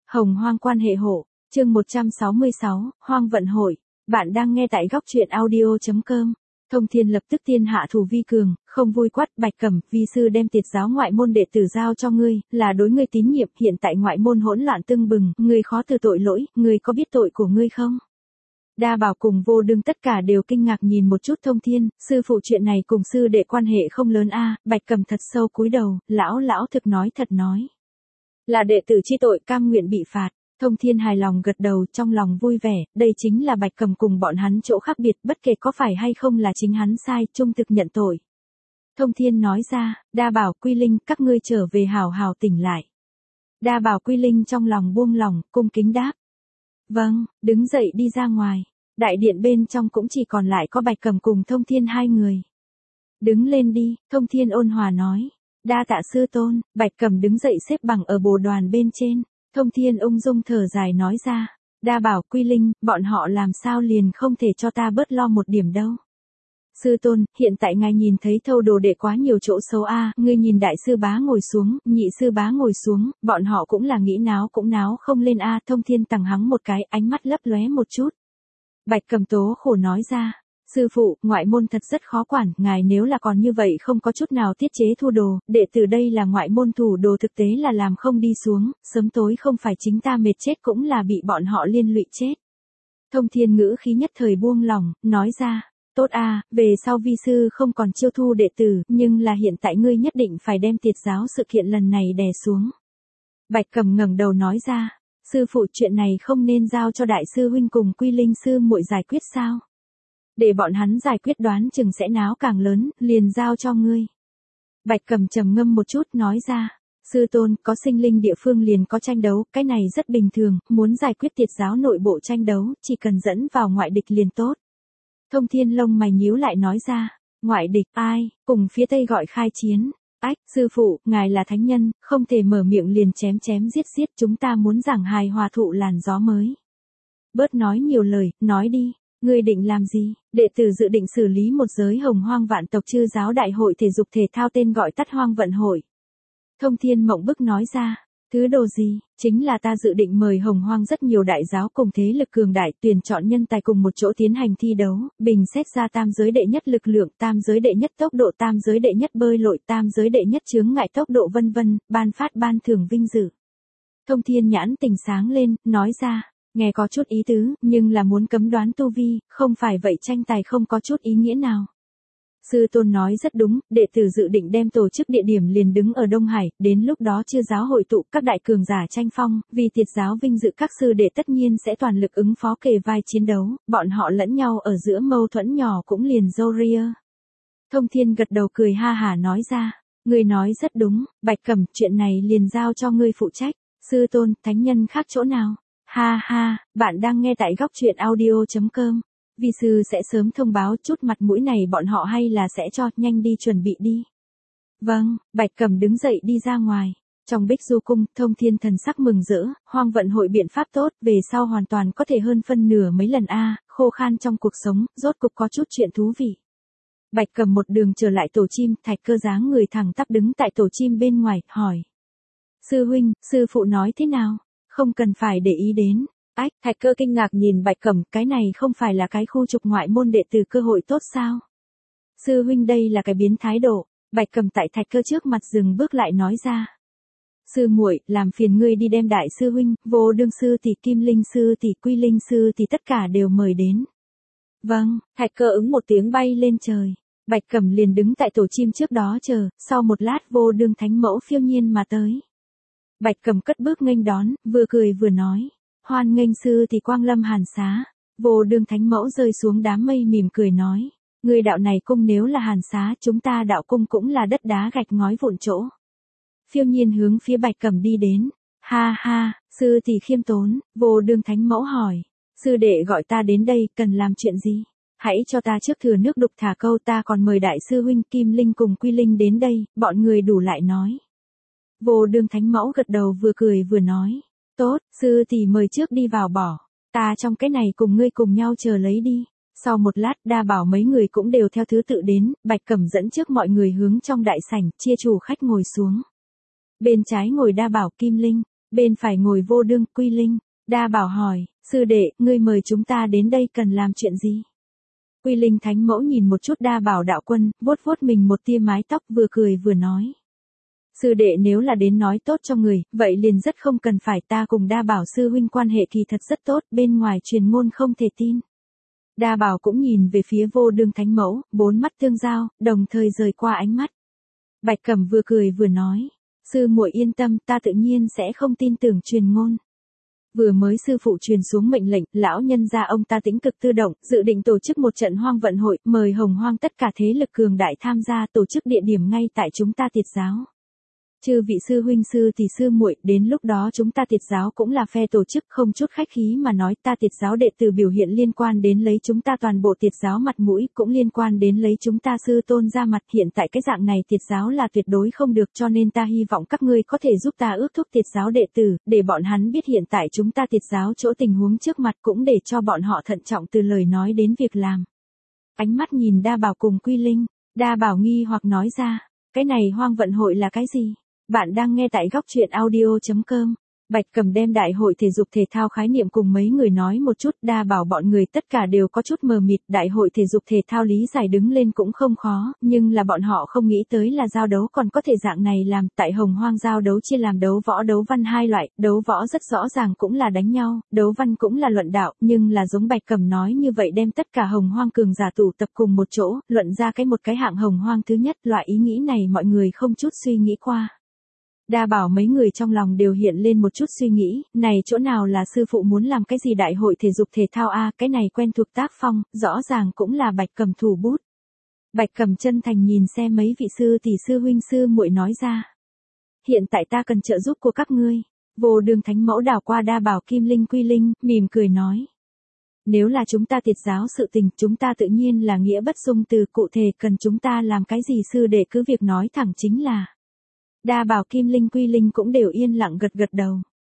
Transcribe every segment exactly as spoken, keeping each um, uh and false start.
Hồng Hoang quan hệ hộ, chương một trăm sáu mươi sáu, Hoang vận hội. Bạn đang nghe tại góc truyện audio chấm com. Thông Thiên lập tức tiên hạ thủ vi cường, không vui quát: Bạch Cẩm, vi sư đem tiệt giáo ngoại môn đệ tử giao cho ngươi, là đối ngươi tín nhiệm, hiện tại ngoại môn hỗn loạn tưng bừng, ngươi khó từ tội lỗi, ngươi có biết tội của ngươi không? Đa Bảo cùng Vô Đương tất cả đều kinh ngạc nhìn một chút Thông Thiên, sư phụ chuyện này cùng sư đệ quan hệ không lớn a. Bạch Cẩm thật sâu cúi đầu, lão lão thực nói thật nói. Là đệ tử chi tội cam nguyện bị phạt. Thông Thiên hài lòng gật đầu, trong lòng vui vẻ, đây chính là Bạch Cẩm cùng bọn hắn chỗ khác biệt, bất kể có phải hay không là chính hắn sai, trung thực nhận tội. Thông Thiên nói ra: Đa Bảo, Quy Linh, các ngươi trở về hảo hảo tỉnh lại. Đa Bảo, Quy Linh trong lòng buông lòng, cung kính đáp: Vâng, đứng dậy đi ra ngoài. Đại điện bên trong cũng chỉ còn lại có Bạch Cẩm cùng Thông Thiên hai người. Đứng lên đi, Thông Thiên ôn hòa nói. Đa tạ sư tôn. Bạch Cẩm đứng dậy xếp bằng ở bồ đoàn bên trên. Thông Thiên ung dung thở dài nói ra: Đa Bảo, Quy Linh, bọn họ làm sao liền không thể cho ta bớt lo một điểm đâu. Sư tôn, hiện tại ngài nhìn thấy thâu đồ đệ quá nhiều chỗ xấu a, ngươi nhìn đại sư bá ngồi xuống, nhị sư bá ngồi xuống, bọn họ cũng là nghĩ náo cũng náo không lên a. Thông Thiên tằng hắng một cái, ánh mắt lấp lóe một chút. Bạch Cẩm tố khổ nói ra: Sư phụ, ngoại môn thật rất khó quản, ngài nếu là còn như vậy không có chút nào tiết chế thu đồ, đệ tử đây là ngoại môn thủ đồ thực tế là làm không đi xuống, sớm tối không phải chính ta mệt chết cũng là bị bọn họ liên lụy chết. Thông Thiên ngữ khí nhất thời buông lòng, nói ra: Tốt a, về sau vi sư không còn chiêu thu đệ tử, nhưng là hiện tại ngươi nhất định phải đem tiệt giáo sự kiện lần này đè xuống. Bạch Cẩm ngẩng đầu nói ra: Sư phụ, chuyện này không nên giao cho đại sư huynh cùng Quy Linh sư muội giải quyết sao? Để bọn hắn giải quyết đoán chừng sẽ náo càng lớn, liền giao cho ngươi. Bạch Cẩm trầm ngâm một chút nói ra: Sư tôn, có sinh linh địa phương liền có tranh đấu, cái này rất bình thường, muốn giải quyết tiệt giáo nội bộ tranh đấu, chỉ cần dẫn vào ngoại địch liền tốt. Thông Thiên lông mày nhíu lại nói ra: Ngoại địch ai, cùng phía Tây gọi khai chiến. Ách, sư phụ, ngài là thánh nhân, không thể mở miệng liền chém chém giết giết, chúng ta muốn giảng hài hòa thụ làn gió mới. Bớt nói nhiều lời, nói đi. Ngươi định làm gì? Đệ tử dự định xử lý một giới hồng hoang vạn tộc chư giáo đại hội thể dục thể thao tên gọi tắt Hoang vận hội. Thông Thiên mộng bức nói ra: Thứ đồ gì? Chính là ta dự định mời hồng hoang rất nhiều đại giáo cùng thế lực cường đại tuyển chọn nhân tài cùng một chỗ tiến hành thi đấu, bình xét ra tam giới đệ nhất lực lượng, tam giới đệ nhất tốc độ, tam giới đệ nhất bơi lội, tam giới đệ nhất chướng ngại tốc độ vân vân, ban phát ban thưởng vinh dự. Thông Thiên nhãn tình sáng lên, nói ra: Nghe có chút ý tứ, nhưng là muốn cấm đoán tu vi, không phải vậy tranh tài không có chút ý nghĩa nào. Sư tôn nói rất đúng, đệ tử dự định đem tổ chức địa điểm liền đứng ở Đông Hải, đến lúc đó chư giáo hội tụ các đại cường giả tranh phong, vì tiệt giáo vinh dự các sư đệ tất nhiên sẽ toàn lực ứng phó kề vai chiến đấu, bọn họ lẫn nhau ở giữa mâu thuẫn nhỏ cũng liền râu ria. Thông Thiên gật đầu cười ha hả nói ra: Ngươi nói rất đúng, Bạch Cẩm, chuyện này liền giao cho ngươi phụ trách. Sư tôn, thánh nhân khác chỗ nào? Ha ha, bạn đang nghe tại góc truyện audio chấm com. Vi sư sẽ sớm thông báo, chút mặt mũi này bọn họ hay là sẽ cho, nhanh đi chuẩn bị đi. Vâng, Bạch Cẩm đứng dậy đi ra ngoài. Trong Bích Du cung, Thông Thiên thần sắc mừng rỡ, Hoang vận hội biện pháp tốt, về sau hoàn toàn có thể hơn phân nửa mấy lần a, khô khan trong cuộc sống, rốt cục có chút chuyện thú vị. Bạch Cẩm một đường trở lại tổ chim, Thạch Cơ dáng người thẳng tắp đứng tại tổ chim bên ngoài, hỏi: Sư huynh, sư phụ nói thế nào? Không cần phải để ý đến. Ách, Thạch Cơ kinh ngạc nhìn Bạch Cẩm, cái này không phải là cái khu trục ngoại môn đệ tử cơ hội tốt sao? Sư huynh đây là cái biến thái độ. Bạch Cẩm tại Thạch Cơ trước mặt dừng bước lại nói ra: Sư muội, làm phiền ngươi đi đem đại sư huynh, Vô Đương sư tỷ, Kim Linh sư tỷ, Quy Linh sư tỷ tất cả đều mời đến. Vâng, Thạch Cơ ứng một tiếng bay lên trời. Bạch Cẩm liền đứng tại tổ chim trước đó chờ, sau một lát Vô Đương thánh mẫu phiêu nhiên mà tới. Bạch Cẩm cất bước nghênh đón, vừa cười vừa nói: Hoan nghênh sư tỷ quang lâm Hàn Xá. Vô Đương thánh mẫu rơi xuống đám mây mỉm cười nói: Người đạo này cung nếu là Hàn Xá, chúng ta đạo cung cũng là đất đá gạch ngói vụn chỗ. Phiêu nhiên hướng phía Bạch Cẩm đi đến. Ha ha, sư tỷ khiêm tốn. Vô Đương thánh mẫu hỏi: Sư đệ gọi ta đến đây, cần làm chuyện gì? Hãy cho ta trước thừa nước đục thả câu, ta còn mời đại sư huynh Kim Linh cùng Quy Linh đến đây, bọn người đủ lại nói. Vô Đương thánh mẫu gật đầu vừa cười vừa nói: Tốt, sư tỷ mời trước đi vào bỏ. Ta trong cái này cùng ngươi cùng nhau chờ lấy đi. Sau một lát, Đa Bảo mấy người cũng đều theo thứ tự đến, Bạch Cẩm dẫn trước mọi người hướng trong đại sảnh, chia chủ khách ngồi xuống. Bên trái ngồi Đa Bảo, Kim Linh, Bên phải ngồi Vô Đương, Quy Linh. Đa Bảo hỏi, sư đệ, ngươi mời chúng ta đến đây cần làm chuyện gì? Quy Linh thánh mẫu nhìn một chút Đa Bảo đạo quân, vuốt vuốt mình một tia mái tóc vừa cười vừa nói. Sư đệ nếu là đến nói tốt cho người, vậy liền rất không cần phải, ta cùng Đa Bảo sư huynh quan hệ kỳ thật rất tốt, bên ngoài truyền ngôn không thể tin. Đa Bảo cũng nhìn về phía Vô Đương thánh mẫu, bốn mắt tương giao, đồng thời rời qua ánh mắt. Bạch Cẩm vừa cười vừa nói, sư muội yên tâm, ta tự nhiên sẽ không tin tưởng truyền ngôn. Vừa mới sư phụ truyền xuống mệnh lệnh, lão nhân gia ông ta tĩnh cực tự động, dự định tổ chức một trận hoang vận hội, mời hồng hoang tất cả thế lực cường đại tham gia, tổ chức địa điểm ngay tại chúng ta Tiệt giáo. Chư vị sư huynh sư tỷ sư muội, đến lúc đó chúng ta Tiệt giáo cũng là phe tổ chức, không chút khách khí mà nói, ta Tiệt giáo đệ tử biểu hiện liên quan đến lấy chúng ta toàn bộ Tiệt giáo mặt mũi, cũng liên quan đến lấy chúng ta sư tôn ra mặt, hiện tại cái dạng này Tiệt giáo là tuyệt đối không được, cho nên ta hy vọng các ngươi có thể giúp ta ước thúc Tiệt giáo đệ tử, để bọn hắn biết hiện tại chúng ta Tiệt giáo chỗ tình huống trước mặt, cũng để cho bọn họ thận trọng từ lời nói đến việc làm. Ánh mắt nhìn Đa Bảo cùng Quy Linh, Đa Bảo nghi hoặc nói ra, cái này hoang vận hội là cái gì? Bạn đang nghe tại góc truyện audio chấm com. Bạch Cẩm đem đại hội thể dục thể thao khái niệm cùng mấy người nói một chút, Đa Bảo bọn người tất cả đều có chút mờ mịt, đại hội thể dục thể thao lý giải đứng lên cũng không khó, nhưng là bọn họ không nghĩ tới là giao đấu còn có thể dạng này làm, tại hồng hoang giao đấu chia làm đấu võ đấu văn hai loại, đấu võ rất rõ ràng cũng là đánh nhau, đấu văn cũng là luận đạo, nhưng là giống Bạch Cẩm nói như vậy đem tất cả hồng hoang cường giả tụ tập cùng một chỗ, luận ra cái một cái hạng hồng hoang thứ nhất, loại ý nghĩ này mọi người không chút suy nghĩ qua. Đa Bảo mấy người trong lòng đều hiện lên một chút suy nghĩ, này chỗ nào là sư phụ muốn làm cái gì đại hội thể dục thể thao a, cái này quen thuộc tác phong, rõ ràng cũng là Bạch Cẩm thủ bút. Bạch Cẩm chân thành nhìn xem mấy vị sư tỷ sư huynh sư muội nói ra. Hiện tại ta cần trợ giúp của các ngươi. Vô Đương thánh mẫu đảo qua Đa Bảo Kim Linh Quy Linh, mỉm cười nói. Nếu là chúng ta Tiệt giáo sự tình, chúng ta tự nhiên là nghĩa bất dung từ, cụ thể cần chúng ta làm cái gì sư đệ cứ việc nói thẳng chính là. Đa Bảo Kim Linh Quy Linh cũng đều yên lặng gật gật đầu.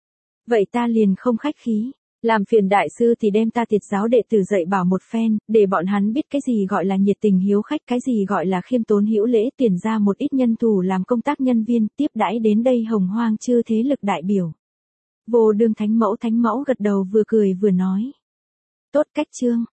Vậy ta liền không khách khí, làm phiền đại sư thì đem ta Tiệt giáo đệ tử dạy bảo một phen, để bọn hắn biết cái gì gọi là nhiệt tình hiếu khách, cái gì gọi là khiêm tốn hữu lễ, tuyển ra một ít nhân thủ làm công tác nhân viên, tiếp đãi đến đây hồng hoang chư thế lực đại biểu. Vô Đương thánh mẫu thánh mẫu gật đầu vừa cười vừa nói. Tốt cách chương.